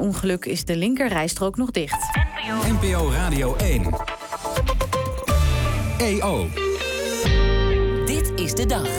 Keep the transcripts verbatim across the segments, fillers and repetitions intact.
ongeluk is de linkerrijstrook nog dicht. N P O Radio één. E O. Dit is de dag.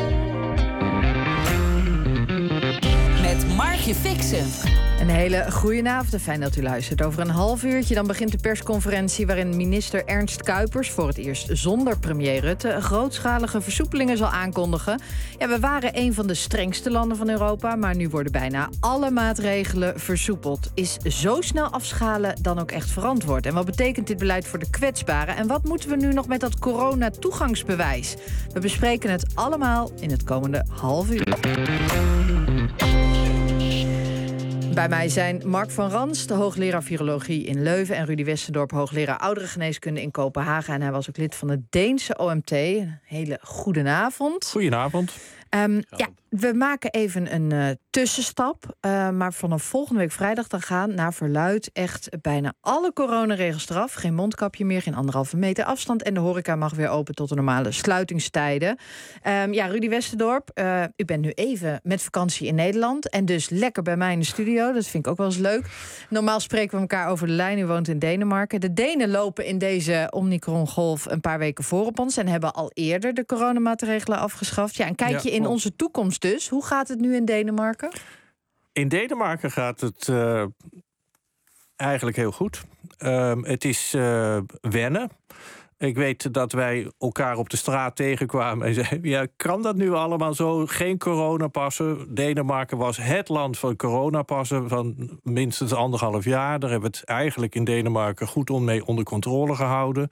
Met Markje Fixen. Een hele goede avond, fijn dat u luistert. Over een half uurtje dan begint de persconferentie waarin minister Ernst Kuipers, voor het eerst zonder premier Rutte, grootschalige versoepelingen zal aankondigen. Ja, we waren een van de strengste landen van Europa, maar nu worden bijna alle maatregelen versoepeld. Is zo snel afschalen dan ook echt verantwoord? En wat betekent dit beleid voor de kwetsbaren? En wat moeten we nu nog met dat corona-toegangsbewijs? We bespreken het allemaal in het komende half uur. Bij mij zijn Mark van Rans, de hoogleraar virologie in Leuven, en Rudy Westendorp, hoogleraar ouderengeneeskunde in Kopenhagen. En hij was ook lid van het Deense O M T. Een hele goedenavond. Goedenavond. Um, ja, we maken even een uh, tussenstap. Uh, maar vanaf volgende week vrijdag dan gaan naar verluidt echt bijna alle coronaregels eraf. Geen mondkapje meer, geen anderhalve meter afstand. En de horeca mag weer open tot de normale sluitingstijden. Um, ja, Rudy Westendorp, uh, u bent nu even met vakantie in Nederland. En dus lekker bij mij in de studio. Dat vind ik ook wel eens leuk. Normaal spreken we elkaar over de lijn. U woont in Denemarken. De Denen lopen in deze Omicron-golf een paar weken voor op ons. En hebben al eerder de coronamaatregelen afgeschaft. Ja, een kijkje ja, in onze toekomst dus. Hoe gaat het nu in Denemarken? In Denemarken gaat het uh, eigenlijk heel goed. Uh, het is uh, wennen. Ik weet dat wij elkaar op de straat tegenkwamen en zeiden, ja, kan dat nu allemaal zo? Geen coronapassen. Denemarken was het land van coronapassen van minstens anderhalf jaar. Daar hebben we het eigenlijk in Denemarken goed om mee onder controle gehouden.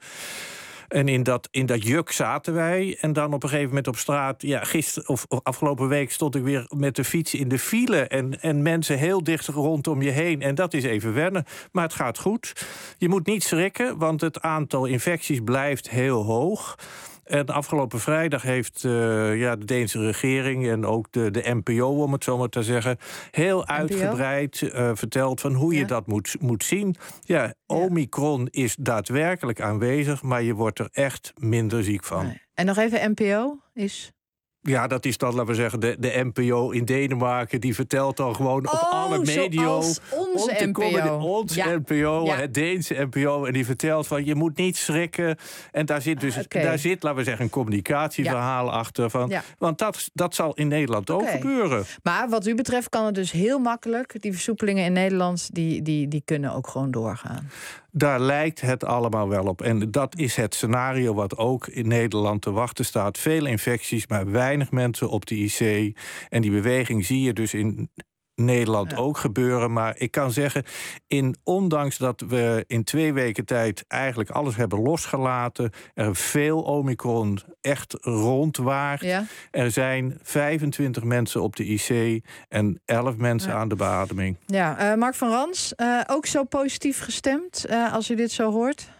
En in dat, in dat juk zaten wij. En dan op een gegeven moment op straat, ja, gisteren of, of afgelopen week stond ik weer met de fiets in de file. En, en mensen heel dicht rondom je heen. En dat is even wennen. Maar het gaat goed. Je moet niet schrikken, want het aantal infecties blijft heel hoog. En afgelopen vrijdag heeft uh, ja, de Deense regering en ook de, de N P O, om het zo maar te zeggen, heel uitgebreid uh, verteld van hoe ja. je dat moet, moet zien. Ja, Omicron is daadwerkelijk aanwezig, maar je wordt er echt minder ziek van. Nee. En nog even, N P O is... Ja, dat is dan, laten we zeggen, de, de N P O in Denemarken. Die vertelt dan gewoon oh, op alle media. Onze N P O. Ons ja. N P O, ja. het Deense N P O. En die vertelt van, je moet niet schrikken. En daar zit dus, okay. daar zit, laten we zeggen, een communicatieverhaal ja. achter. Van, ja. Want dat, dat zal in Nederland okay. ook gebeuren. Maar wat u betreft kan het dus heel makkelijk. Die versoepelingen in Nederland, die, die, die kunnen ook gewoon doorgaan. Daar lijkt het allemaal wel op. En dat is het scenario wat ook in Nederland te wachten staat. Veel infecties, maar weinig mensen op de I C. En die beweging zie je dus in Nederland ja. ook gebeuren. Maar ik kan zeggen, in, ondanks dat we in twee weken tijd eigenlijk alles hebben losgelaten, er veel Omicron echt rondwaart. Ja. Er zijn vijfentwintig mensen op de I C en elf mensen ja. aan de beademing. Ja, uh, Mark van Rans, uh, ook zo positief gestemd uh, als u dit zo hoort?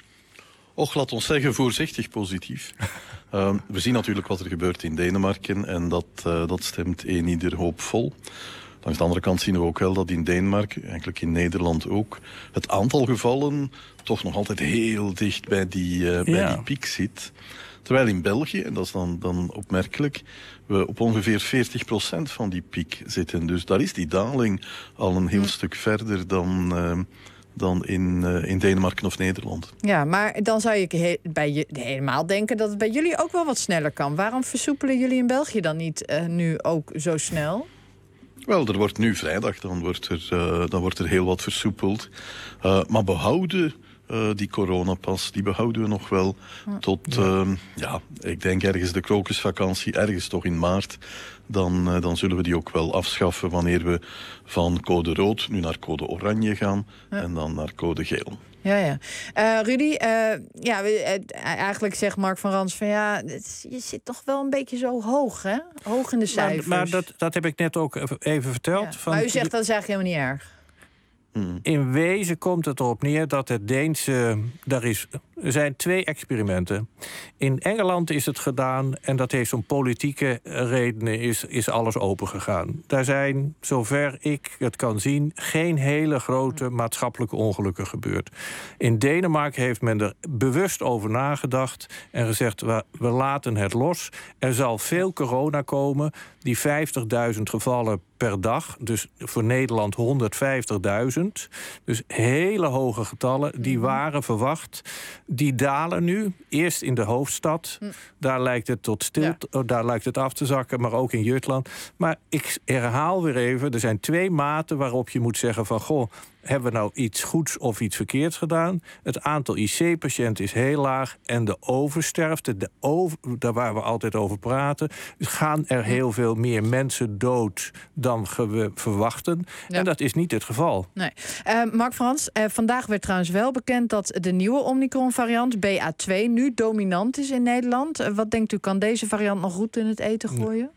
Och, laat ons zeggen, voorzichtig positief. uh, we zien natuurlijk wat er gebeurt in Denemarken en dat, uh, dat stemt een ieder hoopvol. Langs de andere kant zien we ook wel dat in Denemarken, eigenlijk in Nederland ook, het aantal gevallen toch nog altijd heel dicht bij die, uh, bij ja. die piek zit. Terwijl in België, en dat is dan, dan opmerkelijk, we op ongeveer veertig procent van die piek zitten. Dus daar is die daling al een heel hm. stuk verder dan, uh, dan in, uh, in Denemarken of Nederland. Ja, maar dan zou je he- bij je helemaal denken dat het bij jullie ook wel wat sneller kan. Waarom versoepelen jullie in België dan niet uh, nu ook zo snel? Wel, er wordt nu vrijdag, dan wordt er, uh, dan wordt er heel wat versoepeld. Uh, maar behouden uh, die coronapas, die behouden we nog wel tot, uh, ja, ik denk ergens de krokusvakantie, ergens toch in maart. Dan, uh, dan zullen we die ook wel afschaffen wanneer we van code rood nu naar code oranje gaan ja. en dan naar code geel. Ja, ja. Uh, Rudy, uh, ja, eigenlijk zegt Mark van Rans van ja, het, je zit toch wel een beetje zo hoog, hè? Hoog in de cijfers. Maar, maar dat, dat heb ik net ook even verteld. Ja. Van, maar u zegt dat is eigenlijk helemaal niet erg. In wezen komt het erop neer dat het Deense... Daar is, er zijn twee experimenten. In Engeland is het gedaan en dat heeft om politieke redenen is, is alles opengegaan. Daar zijn, zover ik het kan zien, geen hele grote maatschappelijke ongelukken gebeurd. In Denemarken heeft men er bewust over nagedacht en gezegd, we, we laten het los. Er zal veel corona komen. Die vijftigduizend gevallen per dag. Dus voor Nederland honderdvijftigduizend. Dus hele hoge getallen, die waren verwacht. Die dalen nu, eerst in de hoofdstad. Hm. Daar lijkt het tot stil, ja. oh, daar lijkt het af te zakken, maar ook in Jutland. Maar ik herhaal weer even, er zijn twee maten waarop je moet zeggen van, goh, hebben we nou iets goeds of iets verkeerds gedaan? Het aantal I C-patiënten is heel laag. En de oversterfte, de over, daar waar we altijd over praten, gaan er heel veel meer mensen dood dan we verwachten. Ja. En dat is niet het geval. Nee. Uh, Mark Frans, uh, vandaag werd trouwens wel bekend dat de nieuwe Omicron-variant B A twee nu dominant is in Nederland. Uh, wat denkt u, kan deze variant nog goed in het eten gooien? Nee.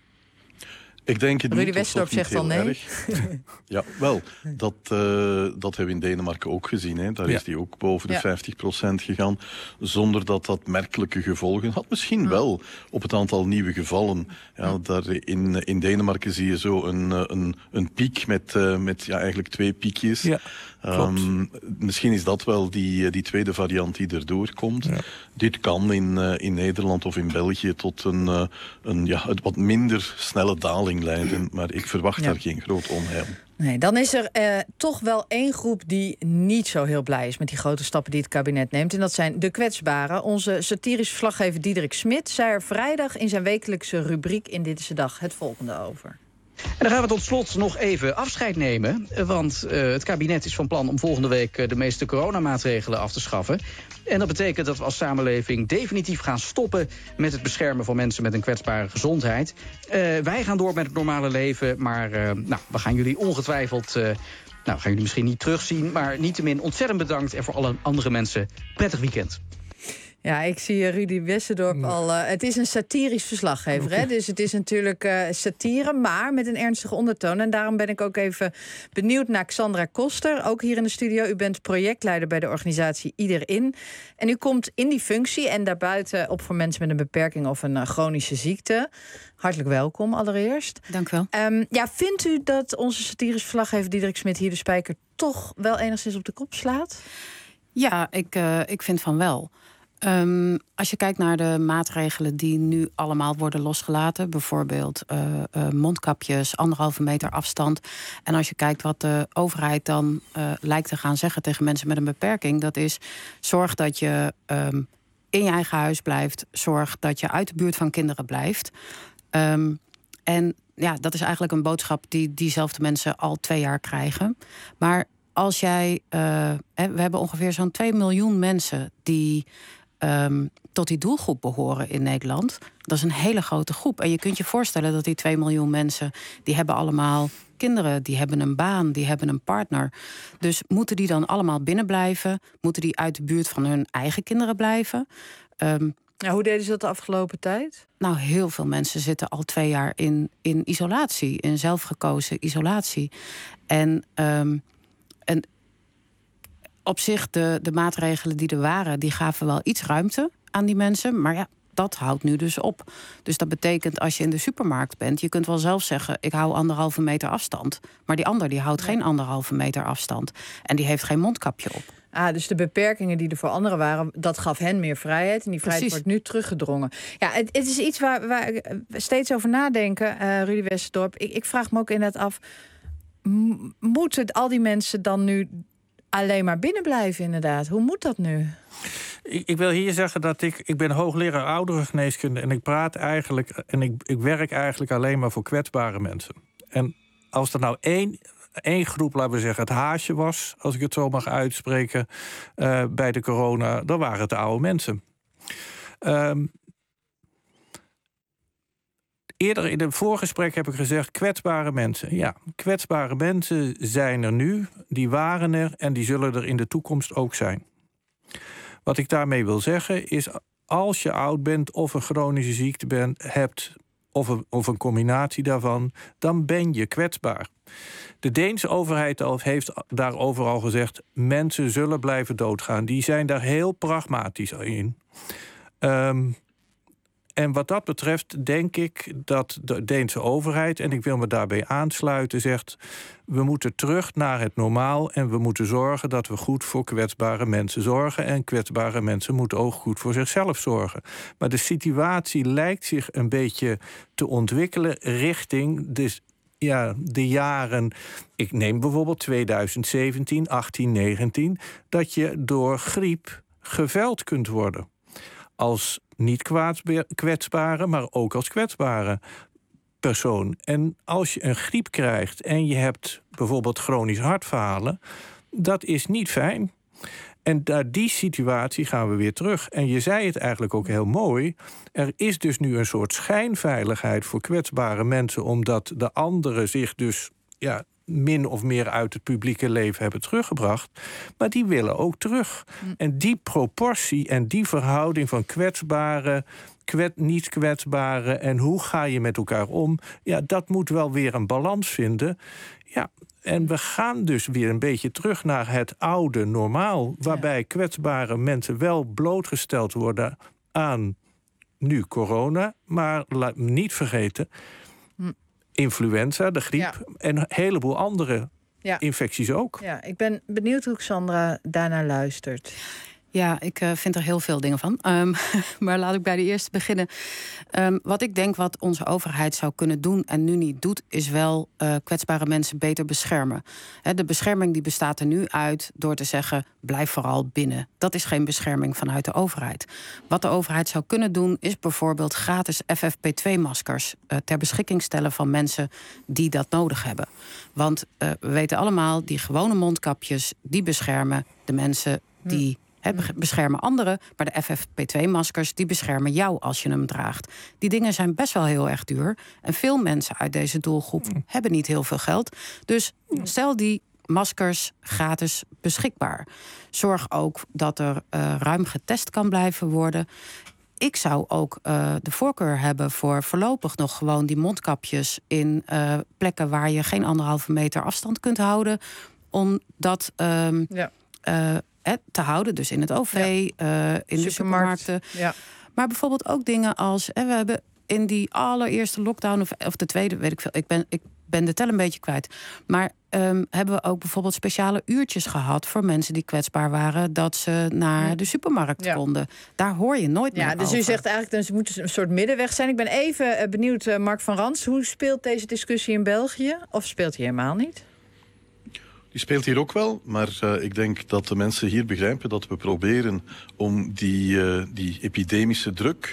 Ik denk het Rudy niet. Westendorp zegt al nee. Ja, wel. Dat, uh, dat hebben we in Denemarken ook gezien. Hè. Daar ja. is die ook boven de ja. vijftig procent gegaan. Zonder dat dat merkelijke gevolgen had. Misschien ja. wel op het aantal nieuwe gevallen. Ja, ja. Daar in, in Denemarken zie je zo een, een, een piek met, uh, met ja, eigenlijk twee piekjes. Ja. Um, misschien is dat wel die, die tweede variant die erdoor komt. Ja. Dit kan in, uh, in Nederland of in België tot een, uh, een ja, wat minder snelle daling leiden. Maar ik verwacht ja. daar geen groot onheil. Nee, dan is er uh, toch wel één groep die niet zo heel blij is met die grote stappen die het kabinet neemt. En dat zijn de kwetsbaren. Onze satirisch verslaggever Diederik Smit zei er vrijdag in zijn wekelijkse rubriek in Dit is de Dag het volgende over. En dan gaan we tot slot nog even afscheid nemen. Want uh, het kabinet is van plan om volgende week uh, de meeste coronamaatregelen af te schaffen. En dat betekent dat we als samenleving definitief gaan stoppen met het beschermen van mensen met een kwetsbare gezondheid. Uh, wij gaan door met het normale leven, maar uh, nou, we gaan jullie ongetwijfeld... Uh, nou, gaan jullie misschien niet terugzien, maar niettemin ontzettend bedankt. En voor alle andere mensen, prettig weekend. Ja, ik zie Rudy Westendorp nee. al... Uh, het is een satirisch verslaggever, okay. hè? Dus het is natuurlijk uh, satire, maar met een ernstige ondertoon. En daarom ben ik ook even benieuwd naar Xandra Koster, ook hier in de studio. U bent projectleider bij de organisatie Iederin. En u komt in die functie en daarbuiten op voor mensen met een beperking of een uh, chronische ziekte. Hartelijk welkom allereerst. Dank u wel. Um, ja, vindt u dat onze satirisch verslaggever Diederik Smit hier de spijker toch wel enigszins op de kop slaat? Ja, ik, uh, ik vind van wel. Um, als je kijkt naar de maatregelen die nu allemaal worden losgelaten, bijvoorbeeld uh, uh, mondkapjes, anderhalve meter afstand. En als je kijkt wat de overheid dan uh, lijkt te gaan zeggen tegen mensen met een beperking, dat is zorg dat je um, in je eigen huis blijft, zorg dat je uit de buurt van kinderen blijft. Um, en ja, dat is eigenlijk een boodschap die diezelfde mensen al twee jaar krijgen. Maar als jij, uh, we hebben ongeveer zo'n twee miljoen mensen die Um, tot die doelgroep behoren in Nederland. Dat is een hele grote groep. En je kunt je voorstellen dat die twee miljoen mensen, die hebben allemaal kinderen, die hebben een baan, die hebben een partner. Dus moeten die dan allemaal binnen blijven? Moeten die uit de buurt van hun eigen kinderen blijven? Um, ja, hoe deden ze dat de afgelopen tijd? Nou, heel veel mensen zitten al twee jaar in, in isolatie, in zelfgekozen isolatie. En, um, en op zich, de, de maatregelen die er waren, die gaven wel iets ruimte aan die mensen. Maar ja, dat houdt nu dus op. Dus dat betekent, als je in de supermarkt bent, je kunt wel zelf zeggen, ik hou anderhalve meter afstand. Maar die ander die houdt ja. geen anderhalve meter afstand. En die heeft geen mondkapje op. Ah, dus de beperkingen die er voor anderen waren, dat gaf hen meer vrijheid. En die vrijheid Precies. wordt nu teruggedrongen. Ja, het, het is iets waar, waar we steeds over nadenken, uh, Rudy Westendorp. Ik, ik vraag me ook inderdaad af, m- moeten al die mensen dan nu alleen maar binnen blijven, inderdaad? Hoe moet dat nu? Ik, ik wil hier zeggen dat ik... Ik ben hoogleraar ouderengeneeskunde en ik praat eigenlijk... en ik, ik werk eigenlijk alleen maar voor kwetsbare mensen. En als er nou één, één groep, laten we zeggen, het haasje was, als ik het zo mag uitspreken, uh, bij de corona, dan waren het de oude mensen. Um, Eerder in het voorgesprek heb ik gezegd, kwetsbare mensen. Ja, kwetsbare mensen zijn er nu, die waren er en die zullen er in de toekomst ook zijn. Wat ik daarmee wil zeggen is, als je oud bent of een chronische ziekte bent, hebt, of een, of een combinatie daarvan, dan ben je kwetsbaar. De Deense overheid heeft daarover al gezegd, mensen zullen blijven doodgaan. Die zijn daar heel pragmatisch in. Um, En wat dat betreft denk ik dat de Deense overheid, en ik wil me daarbij aansluiten, zegt, we moeten terug naar het normaal en we moeten zorgen dat we goed voor kwetsbare mensen zorgen. En kwetsbare mensen moeten ook goed voor zichzelf zorgen. Maar de situatie lijkt zich een beetje te ontwikkelen richting de ja, de jaren... Ik neem bijvoorbeeld tweeduizend zeventien, achttien, negentien... dat je door griep geveld kunt worden. Als niet kwetsbare, maar ook als kwetsbare persoon. En als je een griep krijgt en je hebt bijvoorbeeld chronisch hartfalen... dat is niet fijn. En naar die situatie gaan we weer terug. En je zei het eigenlijk ook heel mooi. Er is dus nu een soort schijnveiligheid voor kwetsbare mensen... omdat de anderen zich dus ja, min of meer uit het publieke leven hebben teruggebracht. Maar die willen ook terug. Mm. En die proportie en die verhouding van kwetsbare... Kwet, niet kwetsbare en hoe ga je met elkaar om... ja, dat moet wel weer een balans vinden. Ja, en we gaan dus weer een beetje terug naar het oude normaal... waarbij ja. kwetsbare mensen wel blootgesteld worden aan nu corona... maar laat me niet vergeten, hm. influenza, de griep... Ja. en een heleboel andere ja. infecties ook. Ja, ik ben benieuwd hoe Xandra daarnaar luistert. Ja, ik uh, vind er heel veel dingen van. Um, maar laat ik bij de eerste beginnen. Um, wat ik denk wat onze overheid zou kunnen doen en nu niet doet... is wel uh, kwetsbare mensen beter beschermen. He, de bescherming die bestaat er nu uit door te zeggen... blijf vooral binnen. Dat is geen bescherming vanuit de overheid. Wat de overheid zou kunnen doen is bijvoorbeeld... gratis F F P twee maskers uh, ter beschikking stellen van mensen die dat nodig hebben. Want uh, we weten allemaal, die gewone mondkapjes... die beschermen de mensen die... Hm. He, beschermen anderen, maar de F F P twee maskers... die beschermen jou als je hem draagt. Die dingen zijn best wel heel erg duur. En veel mensen uit deze doelgroep mm. hebben niet heel veel geld. Dus stel die maskers gratis beschikbaar. Zorg ook dat er uh, ruim getest kan blijven worden. Ik zou ook uh, de voorkeur hebben voor voorlopig nog gewoon die mondkapjes... in uh, plekken waar je geen anderhalve meter afstand kunt houden. Omdat... Um, ja. Uh, te houden, dus in het O V, ja. uh, in Supermarkt. de supermarkten. Ja. Maar bijvoorbeeld ook dingen als... En we hebben in die allereerste lockdown, of, of de tweede, weet ik veel... Ik ben, ik ben de tel een beetje kwijt. Maar um, hebben we ook bijvoorbeeld speciale uurtjes gehad... voor mensen die kwetsbaar waren... dat ze naar de supermarkt ja. konden. Daar hoor je nooit ja, meer dus over. U zegt eigenlijk dat ze moeten een soort middenweg zijn. Ik ben even uh, benieuwd, uh, Mark van Rans... hoe speelt deze discussie in België? Of speelt hij helemaal niet? Die speelt hier ook wel, maar uh, ik denk dat de mensen hier begrijpen dat we proberen om die, uh, die epidemische druk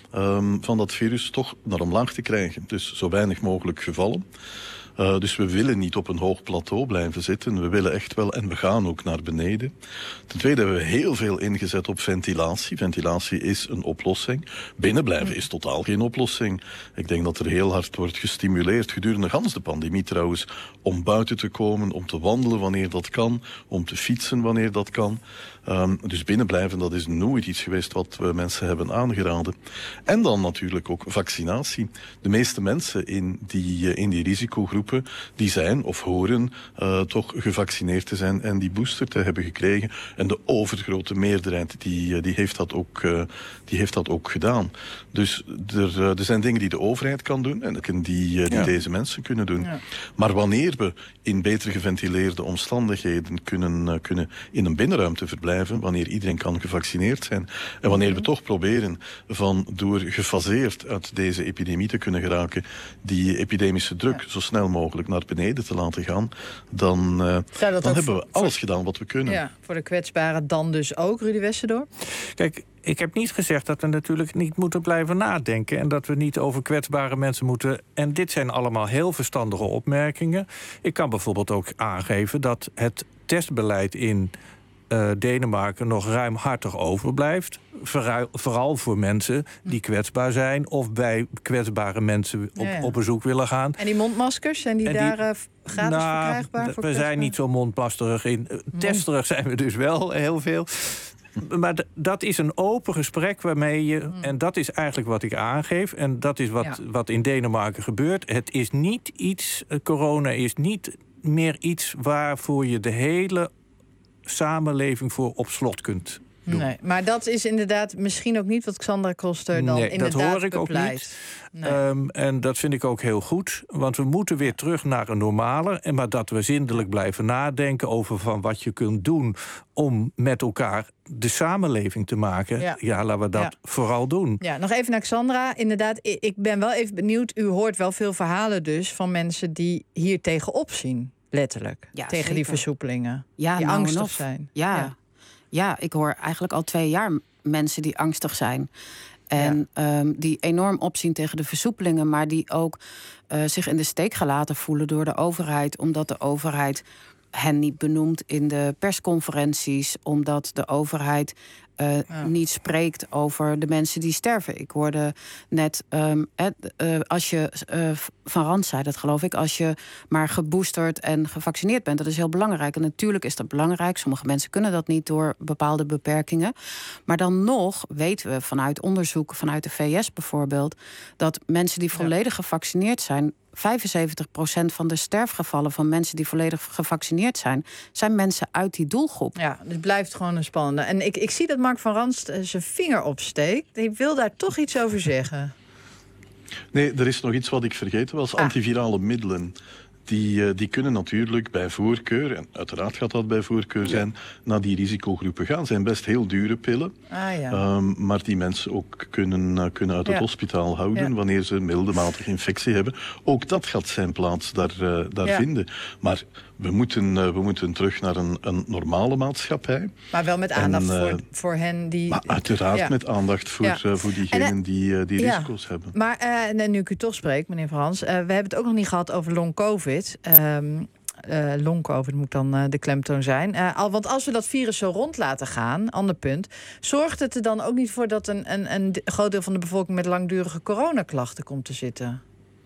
um, van dat virus toch naar omlaag te krijgen. Dus zo weinig mogelijk gevallen. Uh, dus we willen niet op een hoog plateau blijven zitten. We willen echt wel, en we gaan ook naar beneden. Ten tweede hebben we heel veel ingezet op ventilatie. Ventilatie is een oplossing. Binnenblijven is totaal geen oplossing. Ik denk dat er heel hard wordt gestimuleerd, gedurende gans de pandemie trouwens, om buiten te komen, om te wandelen wanneer dat kan, om te fietsen wanneer dat kan. Um, dus binnenblijven, dat is nooit iets geweest wat we mensen hebben aangeraden. En dan natuurlijk ook vaccinatie. De meeste mensen in die, uh, in die risicogroepen, die zijn of horen uh, toch gevaccineerd te zijn en die booster te hebben gekregen. En de overgrote meerderheid, die, uh, die, heeft, dat ook, uh, die heeft dat ook gedaan. Dus er, uh, er zijn dingen die de overheid kan doen en die, uh, die ja. deze mensen kunnen doen. Ja. Maar wanneer we in beter geventileerde omstandigheden kunnen, uh, kunnen in een binnenruimte verblijven, wanneer iedereen kan gevaccineerd zijn. En wanneer we toch proberen van door gefaseerd uit deze epidemie te kunnen geraken, die epidemische druk ja. zo snel mogelijk naar beneden te laten gaan, dan, uh, dan hebben we alles voor, gedaan wat we kunnen. Ja, voor de kwetsbaren dan dus ook, Rudy Westendorp? Kijk, ik heb niet gezegd dat we natuurlijk niet moeten blijven nadenken en dat we niet over kwetsbare mensen moeten. En dit zijn allemaal heel verstandige opmerkingen. Ik kan bijvoorbeeld ook aangeven dat het testbeleid in Uh, Denemarken nog ruimhartig overblijft. Vooral, vooral voor mensen die kwetsbaar zijn of bij kwetsbare mensen op, ja, ja. op bezoek willen gaan. En die mondmaskers, zijn die, die daar uh, gratis nou, verkrijgbaar? Voor we zijn niet zo mondmasterig in. Uh, testerig zijn we dus wel heel veel. Maar d- dat is een open gesprek waarmee je... Mm. En dat is eigenlijk wat ik aangeef. En dat is wat, ja. wat in Denemarken gebeurt. Het is niet iets... Uh, corona is niet meer iets waarvoor je de hele samenleving voor op slot kunt doen. Nee, maar dat is inderdaad misschien ook niet wat Xandra Koster dan nee, inderdaad dat hoor ik bepleit. ook niet. Nee. Um, en dat vind ik ook heel goed. Want we moeten weer terug naar een normale. En maar dat we zindelijk blijven nadenken over van wat je kunt doen om met elkaar de samenleving te maken. Ja, ja laten we dat ja. vooral doen. Ja, nog even naar Xandra. Inderdaad, ik ben wel even benieuwd. U hoort wel veel verhalen dus van mensen die hier tegenop zien. Letterlijk. Ja, tegen zeker. Die versoepelingen. Ja, die nou angstig nog. zijn. Ja. Ja. ja, ik hoor eigenlijk al twee jaar mensen die angstig zijn. En ja. um, die enorm opzien tegen de versoepelingen, maar die ook uh, zich in de steek gelaten voelen door de overheid, omdat de overheid hen niet benoemt in de persconferenties, omdat de overheid uh, ja. niet spreekt over de mensen die sterven. Ik hoorde net, um, het, uh, als je, uh, Van Rand zei dat geloof ik, als je maar geboosterd en gevaccineerd bent, dat is heel belangrijk. En natuurlijk is dat belangrijk. Sommige mensen kunnen dat niet door bepaalde beperkingen. Maar dan nog weten we vanuit onderzoek, vanuit de V S bijvoorbeeld, dat mensen die volledig ja. gevaccineerd zijn, vijfenzeventig procent van de sterfgevallen van mensen die volledig gevaccineerd zijn, zijn mensen uit die doelgroep. Ja, het blijft gewoon een spannende. En ik, ik zie dat Mark van Ranst zijn vinger opsteekt. Ik wil daar toch iets over zeggen. Nee, er is nog iets wat ik vergeten was. Ah. Antivirale middelen. Die, die kunnen natuurlijk bij voorkeur, en uiteraard gaat dat bij voorkeur zijn, ja. naar die risicogroepen gaan. Zijn best heel dure pillen, ah, ja. um, maar die mensen ook kunnen, kunnen uit het ja. hospitaal houden ja. wanneer ze een mildematige infectie hebben. Ook dat gaat zijn plaats daar, uh, daar ja. vinden. Maar we moeten, uh, we moeten terug naar een, een normale maatschappij. Maar wel met aandacht en, uh, voor, voor hen die... Maar uiteraard ja. met aandacht voor, ja. uh, voor diegenen en, uh, die, uh, die ja. risico's hebben. Maar uh, nu ik u toch spreek, meneer Frans, uh, we hebben het ook nog niet gehad over long-covid. Um, uh, long-covid moet dan uh, de klemtoon zijn. Uh, al, want als we dat virus zo rond laten gaan, ander punt, zorgt het er dan ook niet voor dat een, een, een groot deel van de bevolking met langdurige coronaklachten komt te zitten?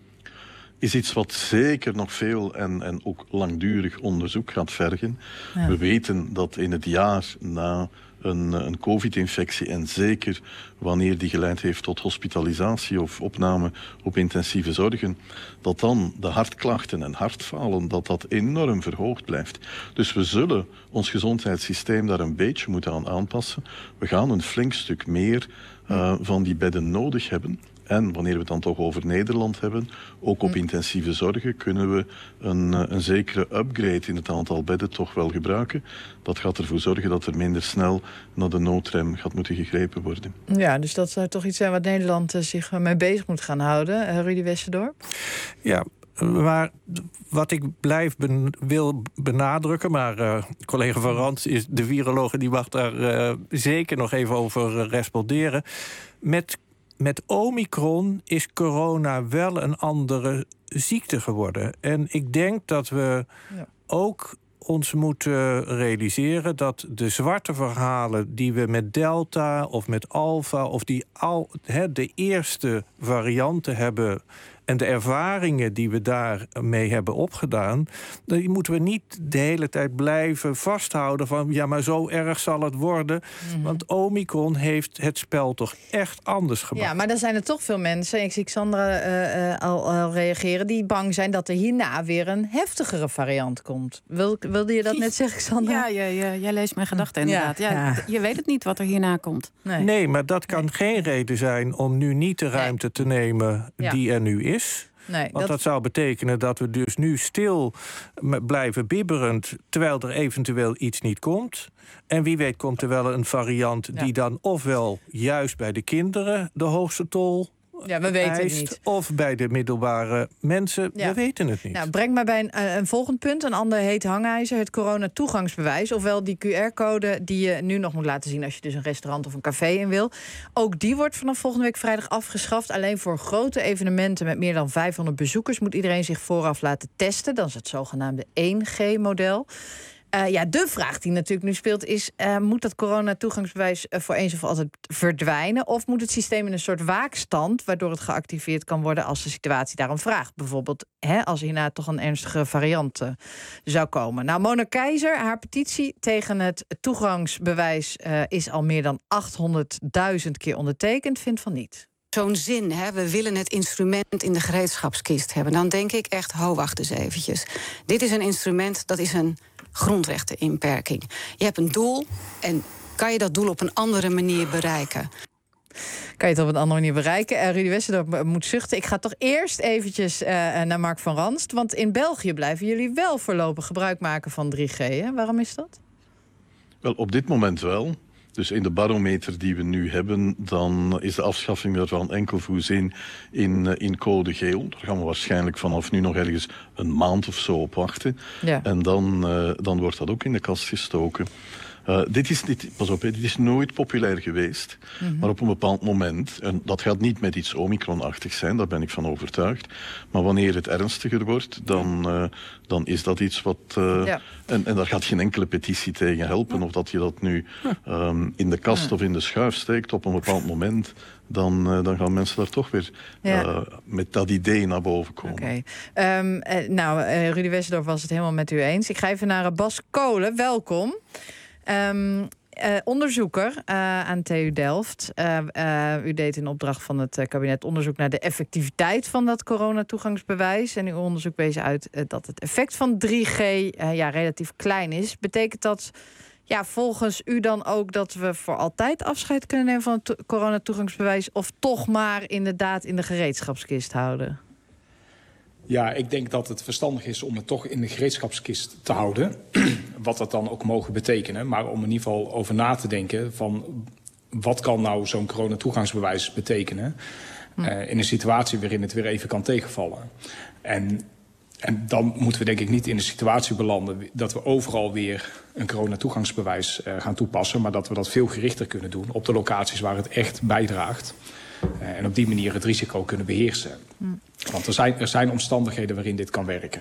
Is iets wat zeker nog veel en, en ook langdurig onderzoek gaat vergen. Ja. We weten dat in het jaar na een, een covid-infectie, en zeker wanneer die geleid heeft tot hospitalisatie of opname op intensieve zorgen, dat dan de hartklachten en hartfalen, dat dat enorm verhoogd blijft. Dus we zullen ons gezondheidssysteem daar een beetje moeten aan aanpassen. We gaan een flink stuk meer uh, van die bedden nodig hebben. En wanneer we het dan toch over Nederland hebben, ook op intensieve zorgen kunnen we een, een zekere upgrade in het aantal bedden toch wel gebruiken. Dat gaat ervoor zorgen dat er minder snel naar de noodrem gaat moeten gegrepen worden. Ja, dus dat zou toch iets zijn wat Nederland uh, zich mee bezig moet gaan houden. Uh, Rudy Westendorp? Ja, maar wat ik blijf ben, wil benadrukken, maar uh, collega Van Rans is de viroloog en die mag daar uh, zeker nog even over uh, responderen. Met Met Omicron is corona wel een andere ziekte geworden. En ik denk dat we ja. ook ons moeten realiseren dat de zwarte verhalen die we met Delta of met Alpha of die al he, de eerste varianten hebben en de ervaringen die we daarmee hebben opgedaan, die moeten we niet de hele tijd blijven vasthouden van ja, maar zo erg zal het worden. Mm-hmm. Want Omicron heeft het spel toch echt anders gemaakt. Ja, maar dan zijn er toch veel mensen, ik zie Xandra uh, uh, al, al reageren, die bang zijn dat er hierna weer een heftigere variant komt. Wil, wilde je dat net zeggen, Xandra? Ja, ja, ja, jij leest mijn gedachten inderdaad. Ja, ja. Ja, je weet het niet wat er hierna komt. Nee, nee maar dat kan nee. geen reden zijn om nu niet de ruimte nee. te nemen die ja. er nu is. Is. Nee, Want dat... dat zou betekenen dat we dus nu stil blijven bibberend, terwijl er eventueel iets niet komt. En wie weet komt er wel een variant ja. die dan ofwel juist bij de kinderen de hoogste tol ja, we weten eist, het niet. Of bij de middelbare mensen. Ja. We weten het niet. Nou, breng mij bij een, uh, een volgend punt. Een ander heet hangijzer, het coronatoegangsbewijs. Ofwel die Q R-code die je nu nog moet laten zien als je dus een restaurant of een café in wil. Ook die wordt vanaf volgende week vrijdag afgeschaft. Alleen voor grote evenementen met meer dan vijfhonderd bezoekers moet iedereen zich vooraf laten testen. Dat is het zogenaamde één G-model. Uh, ja, de vraag die natuurlijk nu speelt is, Uh, moet dat coronatoegangsbewijs uh, voor eens of altijd verdwijnen? Of moet het systeem in een soort waakstand, waardoor het geactiveerd kan worden als de situatie daarom vraagt? Bijvoorbeeld hè, als hierna toch een ernstige variant uh, zou komen. Nou, Mona Keizer, haar petitie tegen het toegangsbewijs uh, is al meer dan achthonderdduizend keer ondertekend, vindt van niet. Zo'n zin, hè, we willen het instrument in de gereedschapskist hebben. Dan denk ik echt, ho, wacht eens eventjes. Dit is een instrument, dat is een grondrechteninperking. Je hebt een doel en kan je dat doel op een andere manier bereiken. Kan je het op een andere manier bereiken? Uh, Rudy Westerdorp moet zuchten. Ik ga toch eerst eventjes uh, naar Mark van Ranst. Want in België blijven jullie wel voorlopig gebruik maken van drie G. Hè? Waarom is dat? Wel, op dit moment wel. Dus in de barometer die we nu hebben, dan is de afschaffing daarvan enkel voorzien in, uh, in code geel. Daar gaan we waarschijnlijk vanaf nu nog ergens een maand of zo op wachten. Ja. En dan, uh, dan wordt dat ook in de kast gestoken. Uh, dit, is, dit, pas op, dit is nooit populair geweest. Mm-hmm. Maar op een bepaald moment, en dat gaat niet met iets Omicron-achtig zijn, daar ben ik van overtuigd. Maar wanneer het ernstiger wordt, dan, uh, dan is dat iets wat... Uh, ja. en, en daar gaat geen enkele petitie tegen helpen. Ja. Of dat je dat nu um, in de kast ja. of in de schuif steekt op een bepaald moment... Dan, uh, dan gaan mensen daar toch weer ja. uh, met dat idee naar boven komen. Okay. Um, uh, nou, uh, Rudy Westerdorp was het helemaal met u eens. Ik ga even naar uh, Bas Kolen. Welkom. Um, uh, onderzoeker uh, aan T U Delft. Uh, uh, u deed in opdracht van het uh, kabinet onderzoek naar de effectiviteit van dat coronatoegangsbewijs. En uw onderzoek wees uit uh, dat het effect van drie G uh, ja, relatief klein is. Betekent dat ja, volgens u dan ook dat we voor altijd afscheid kunnen nemen van het to- coronatoegangsbewijs? Of toch maar inderdaad in de gereedschapskist houden? Ja, ik denk dat het verstandig is om het toch in de gereedschapskist te houden. Wat dat dan ook mogen betekenen. Maar om in ieder geval over na te denken van wat kan nou zo'n coronatoegangsbewijs betekenen? Hm. Uh, in een situatie waarin het weer even kan tegenvallen. En, en dan moeten we denk ik niet in de situatie belanden dat we overal weer een coronatoegangsbewijs uh, gaan toepassen. Maar dat we dat veel gerichter kunnen doen op de locaties waar het echt bijdraagt. Uh, en op die manier het risico kunnen beheersen. Hm. Want er zijn, er zijn omstandigheden waarin dit kan werken.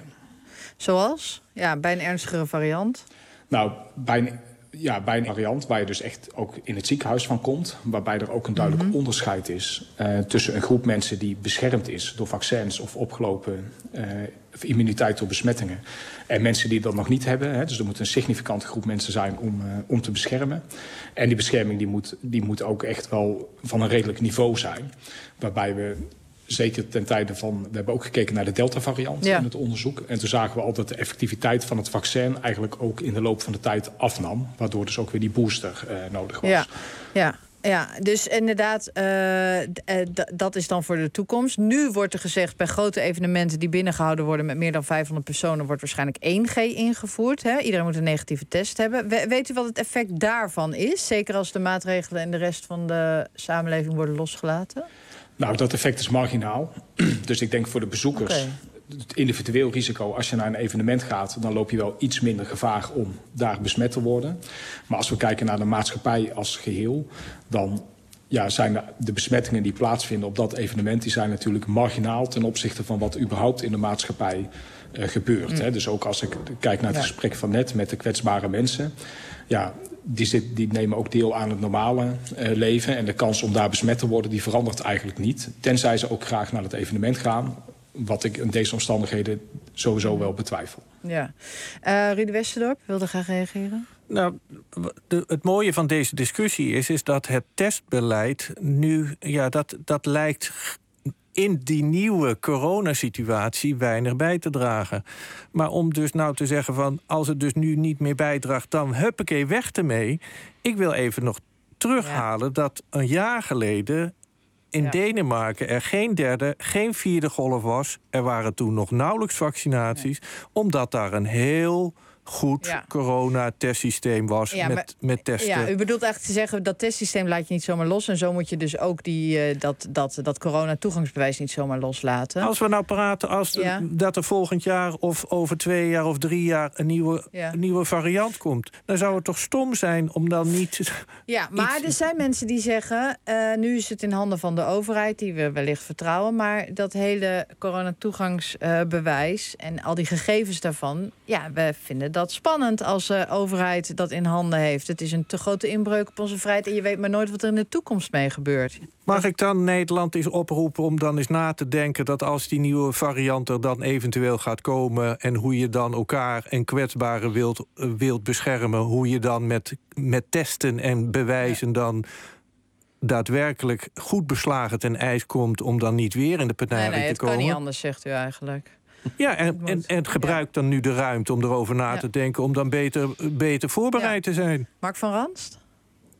Zoals? Ja, bij een ernstigere variant? Nou, bij een, ja, bij een variant waar je dus echt ook in het ziekenhuis van komt. Waarbij er ook een duidelijk mm-hmm. onderscheid is uh, tussen een groep mensen die beschermd is door vaccins of opgelopen uh, of immuniteit door besmettingen. En mensen die dat nog niet hebben. Hè, dus er moet een significante groep mensen zijn om, uh, om te beschermen. En die bescherming die moet, die moet ook echt wel van een redelijk niveau zijn. Waarbij we... Zeker ten tijde van... We hebben ook gekeken naar de Delta-variant ja. in het onderzoek. En toen zagen we al dat de effectiviteit van het vaccin... eigenlijk ook in de loop van de tijd afnam. Waardoor dus ook weer die booster uh, nodig was. Ja, ja. Ja, dus inderdaad, uh, d- dat is dan voor de toekomst. Nu wordt er gezegd, bij grote evenementen die binnengehouden worden... met meer dan vijfhonderd personen, wordt waarschijnlijk één G ingevoerd. Hè? Iedereen moet een negatieve test hebben. We, weet u wat het effect daarvan is? Zeker als de maatregelen en de rest van de samenleving worden losgelaten? Nou, dat effect is marginaal. Dus ik denk voor de bezoekers... Okay. Het individueel risico, als je naar een evenement gaat... dan loop je wel iets minder gevaar om daar besmet te worden. Maar als we kijken naar de maatschappij als geheel... dan ja, zijn de, de besmettingen die plaatsvinden op dat evenement... die zijn natuurlijk marginaal ten opzichte van wat überhaupt in de maatschappij uh, gebeurt. Mm. Hè. Dus ook als ik kijk naar het ja. gesprek van net met de kwetsbare mensen... ja, die, zit, die nemen ook deel aan het normale uh, leven. En de kans om daar besmet te worden, die verandert eigenlijk niet. Tenzij ze ook graag naar het evenement gaan... wat ik in deze omstandigheden sowieso wel betwijfel. Ja. Uh, Rudy Westerdorp wilde graag reageren. Nou, de, het mooie van deze discussie is, is dat het testbeleid nu... ja, dat, dat lijkt in die nieuwe coronasituatie weinig bij te dragen. Maar om dus nou te zeggen van... als het dus nu niet meer bijdraagt, dan huppakee, weg ermee. Ik wil even nog terughalen ja. dat een jaar geleden... in ja. Denemarken er geen derde, geen vierde golf was. Er waren toen nog nauwelijks vaccinaties. Ja. Omdat daar een heel goed ja. coronatestsysteem was ja, met, maar, met testen. Ja, u bedoelt eigenlijk te zeggen, dat testsysteem laat je niet zomaar los. En zo moet je dus ook die, uh, dat, dat, dat coronatoegangsbewijs niet zomaar loslaten. Als we nou praten als ja. de, dat er volgend jaar of over twee jaar of drie jaar een nieuwe, ja. een nieuwe variant komt. Dan zou het toch stom zijn om dan niet... Ja, maar iets... er zijn mensen die zeggen, uh, nu is het in handen van de overheid, die we wellicht vertrouwen. Maar dat hele coronatoegangsbewijs uh, en al die gegevens daarvan, ja, we vinden dat spannend als de uh, overheid dat in handen heeft. Het is een te grote inbreuk op onze vrijheid en je weet maar nooit wat er in de toekomst mee gebeurt. Mag ik dan Nederland eens oproepen om dan eens na te denken dat als die nieuwe variant er dan eventueel gaat komen en hoe je dan elkaar en kwetsbaren wilt, uh, wilt beschermen, hoe je dan met, met testen en bewijzen ja. dan daadwerkelijk goed beslagen ten ijs komt om dan niet weer in de penarie nee, nee, te komen? Het kan niet anders, zegt u eigenlijk. Ja, en, en, en gebruikt dan nu de ruimte om erover na ja. te denken... om dan beter, beter voorbereid ja. te zijn. Mark van Ranst?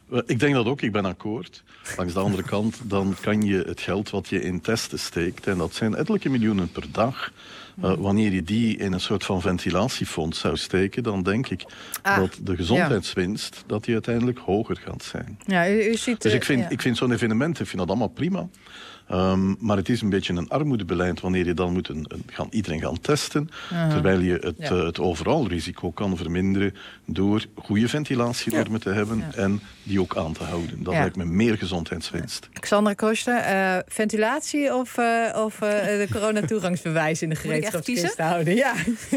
Ik denk dat ook, ik ben akkoord. Langs de andere kant, dan kan je het geld wat je in testen steekt, en dat zijn ettelijke miljoenen per dag, uh, wanneer je die in een soort van ventilatiefonds zou steken, dan denk ik ah, dat de gezondheidswinst, ja. dat die uiteindelijk hoger gaat zijn. Ja, u, u ziet, dus ik vind, ja. ik vind zo'n evenement, ik vind dat allemaal prima. Um, maar het is een beetje een armoedebeleid wanneer je dan moet een, een, gaan, iedereen gaan testen, uh-huh. terwijl je het, ja. uh, het overal risico kan verminderen door goede ventilatienormen ja. te hebben ja. en die ook aan te houden. Dat ja. lijkt me meer gezondheidswinst. Xandra Koster, uh, ventilatie of, uh, of uh, de coronatoegangsbewijs in de gereedschapskist houden? Ja.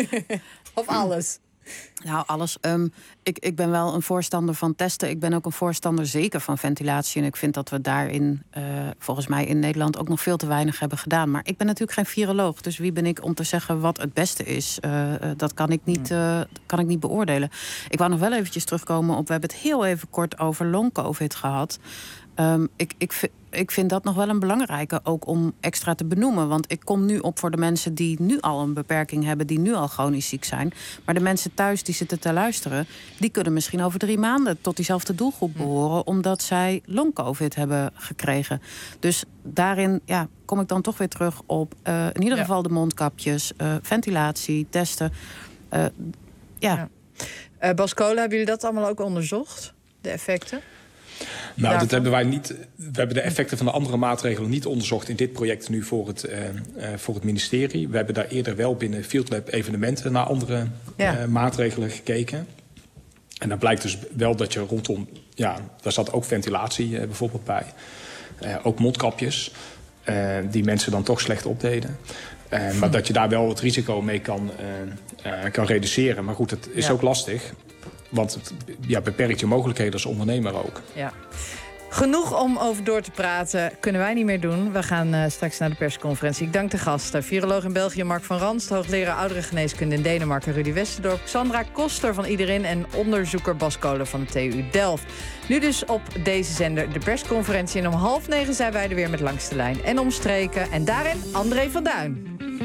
Of alles? Nou, alles. Um, ik, ik ben wel een voorstander van testen. Ik ben ook een voorstander zeker van ventilatie. En ik vind dat we daarin, uh, volgens mij in Nederland, ook nog veel te weinig hebben gedaan. Maar ik ben natuurlijk geen viroloog. Dus wie ben ik om te zeggen wat het beste is? Uh, uh, dat kan ik, niet, uh, kan ik niet beoordelen. Ik wou nog wel eventjes terugkomen op, we hebben het heel even kort over long-covid gehad. Um, ik, ik, ik vind dat nog wel een belangrijke, ook om extra te benoemen. Want ik kom nu op voor de mensen die nu al een beperking hebben, die nu al chronisch ziek zijn. Maar de mensen thuis die zitten te luisteren, die kunnen misschien over drie maanden tot diezelfde doelgroep behoren, omdat zij long-covid hebben gekregen. Dus daarin ja, kom ik dan toch weer terug op uh, in ieder geval ja. de mondkapjes, uh, ventilatie, testen. Uh, ja. ja. Uh, Bas Kolen, hebben jullie dat allemaal ook onderzocht? De effecten? Nou, Daarvan? dat hebben wij niet. We hebben de effecten van de andere maatregelen niet onderzocht in dit project nu voor het, uh, uh, voor het ministerie. We hebben daar eerder wel binnen Field Lab evenementen naar andere ja. uh, maatregelen gekeken. En dan blijkt dus wel dat je rondom, ja, daar zat ook ventilatie uh, bijvoorbeeld bij. Uh, ook mondkapjes, uh, die mensen dan toch slecht opdeden. Uh, maar dat je daar wel het risico mee kan, uh, uh, kan reduceren. Maar goed, het is ja. ook lastig. Want het ja, beperkt je mogelijkheden als ondernemer ook. Ja. Genoeg om over door te praten kunnen wij niet meer doen. We gaan uh, straks naar de persconferentie. Ik dank de gasten. Viroloog in België Mark van Ranst, hoogleraar ouderengeneeskunde in Denemarken Rudy Westerdorp, Xandra Koster van Iedereen en onderzoeker Bas Kolen van de T U Delft. Nu dus op deze zender de persconferentie. En om half negen zijn wij er weer met Langs de Lijn en Omstreken. En daarin André van Duin.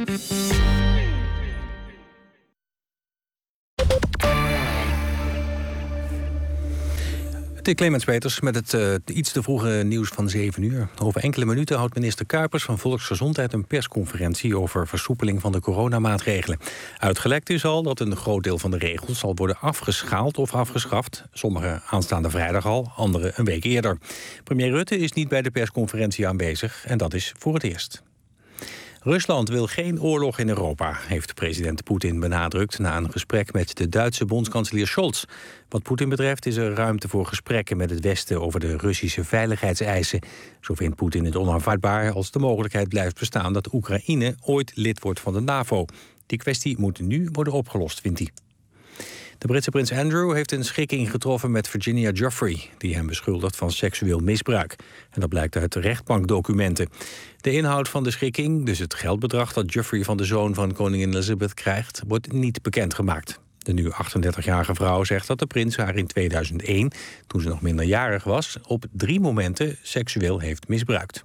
Dit Clemens Peters met het uh, iets te vroege nieuws van zeven uur. Over enkele minuten houdt minister Kuipers van Volksgezondheid een persconferentie over versoepeling van de coronamaatregelen. Uitgelekt is al dat een groot deel van de regels zal worden afgeschaald of afgeschaft. Sommige aanstaande vrijdag al, andere een week eerder. Premier Rutte is niet bij de persconferentie aanwezig en dat is voor het eerst. Rusland wil geen oorlog in Europa, heeft president Poetin benadrukt na een gesprek met de Duitse bondskanselier Scholz. Wat Poetin betreft is er ruimte voor gesprekken met het Westen over de Russische veiligheidseisen. Zo vindt Poetin het onaanvaardbaar als de mogelijkheid blijft bestaan dat Oekraïne ooit lid wordt van de NAVO. Die kwestie moet nu worden opgelost, vindt hij. De Britse prins Andrew heeft een schikking getroffen met Virginia Giuffre, die hem beschuldigt van seksueel misbruik. En dat blijkt uit de rechtbankdocumenten. De inhoud van de schikking, dus het geldbedrag dat Giuffre van de zoon van koningin Elizabeth krijgt, wordt niet bekendgemaakt. De nu achtendertigjarige vrouw zegt dat de prins haar in tweeduizend één, toen ze nog minderjarig was, op drie momenten seksueel heeft misbruikt.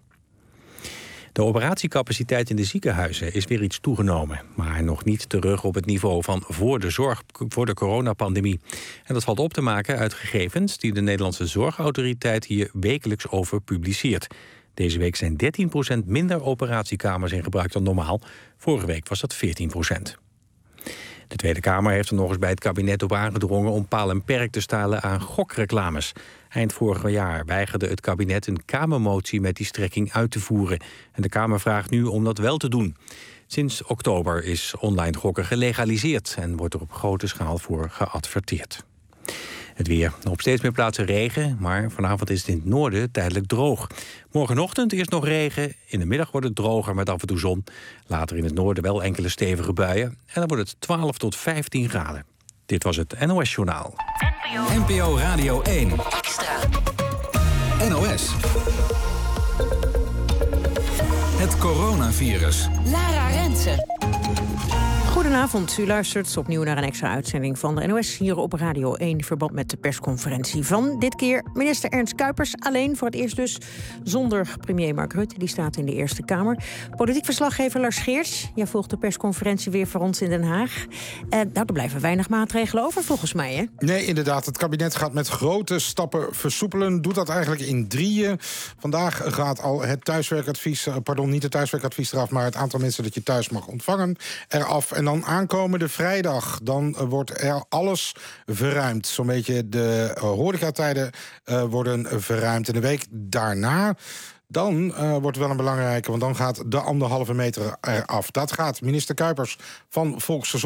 De operatiecapaciteit in de ziekenhuizen is weer iets toegenomen, maar nog niet terug op het niveau van voor de, zorg, voor de coronapandemie. En dat valt op te maken uit gegevens die de Nederlandse Zorgautoriteit hier wekelijks over publiceert. Deze week zijn dertien procent minder operatiekamers in gebruik dan normaal. Vorige week was dat veertien procent. De Tweede Kamer heeft er nog eens bij het kabinet op aangedrongen om paal en perk te stellen aan gokreclames. Eind vorig jaar weigerde het kabinet een Kamermotie met die strekking uit te voeren. En de Kamer vraagt nu om dat wel te doen. Sinds oktober is online gokken gelegaliseerd en wordt er op grote schaal voor geadverteerd. Het weer. Op steeds meer plaatsen regen, maar vanavond is het in het noorden tijdelijk droog. Morgenochtend eerst nog regen, in de middag wordt het droger met af en toe zon. Later in het noorden wel enkele stevige buien en dan wordt het twaalf tot vijftien graden. Dit was het N O S-journaal. N P O Radio één. Extra. N O S. Het coronavirus. Lara Rensen. Goedenacht. Goedenavond, u luistert opnieuw naar een extra uitzending van de N O S hier op Radio één... in verband met de persconferentie van dit keer minister Ernst Kuipers. Alleen voor het eerst dus zonder premier Mark Rutte, die staat in de Eerste Kamer. Politiek verslaggever Lars Geers, jij volgt de persconferentie weer voor ons in Den Haag. Eh, nou, er blijven weinig maatregelen over volgens mij, hè? Nee, inderdaad. Het kabinet gaat met grote stappen versoepelen. Doet dat eigenlijk in drieën. Vandaag gaat al het thuiswerkadvies, pardon, niet het thuiswerkadvies eraf, maar het aantal mensen dat je thuis mag ontvangen eraf. En dan aankomende vrijdag, dan uh, wordt er alles verruimd. Zo'n beetje de uh, horecatijden uh, worden verruimd. En de week daarna, dan uh, wordt het wel een belangrijke, want dan gaat de anderhalve meter eraf. Dat gaat minister Kuipers van Volksgezondheid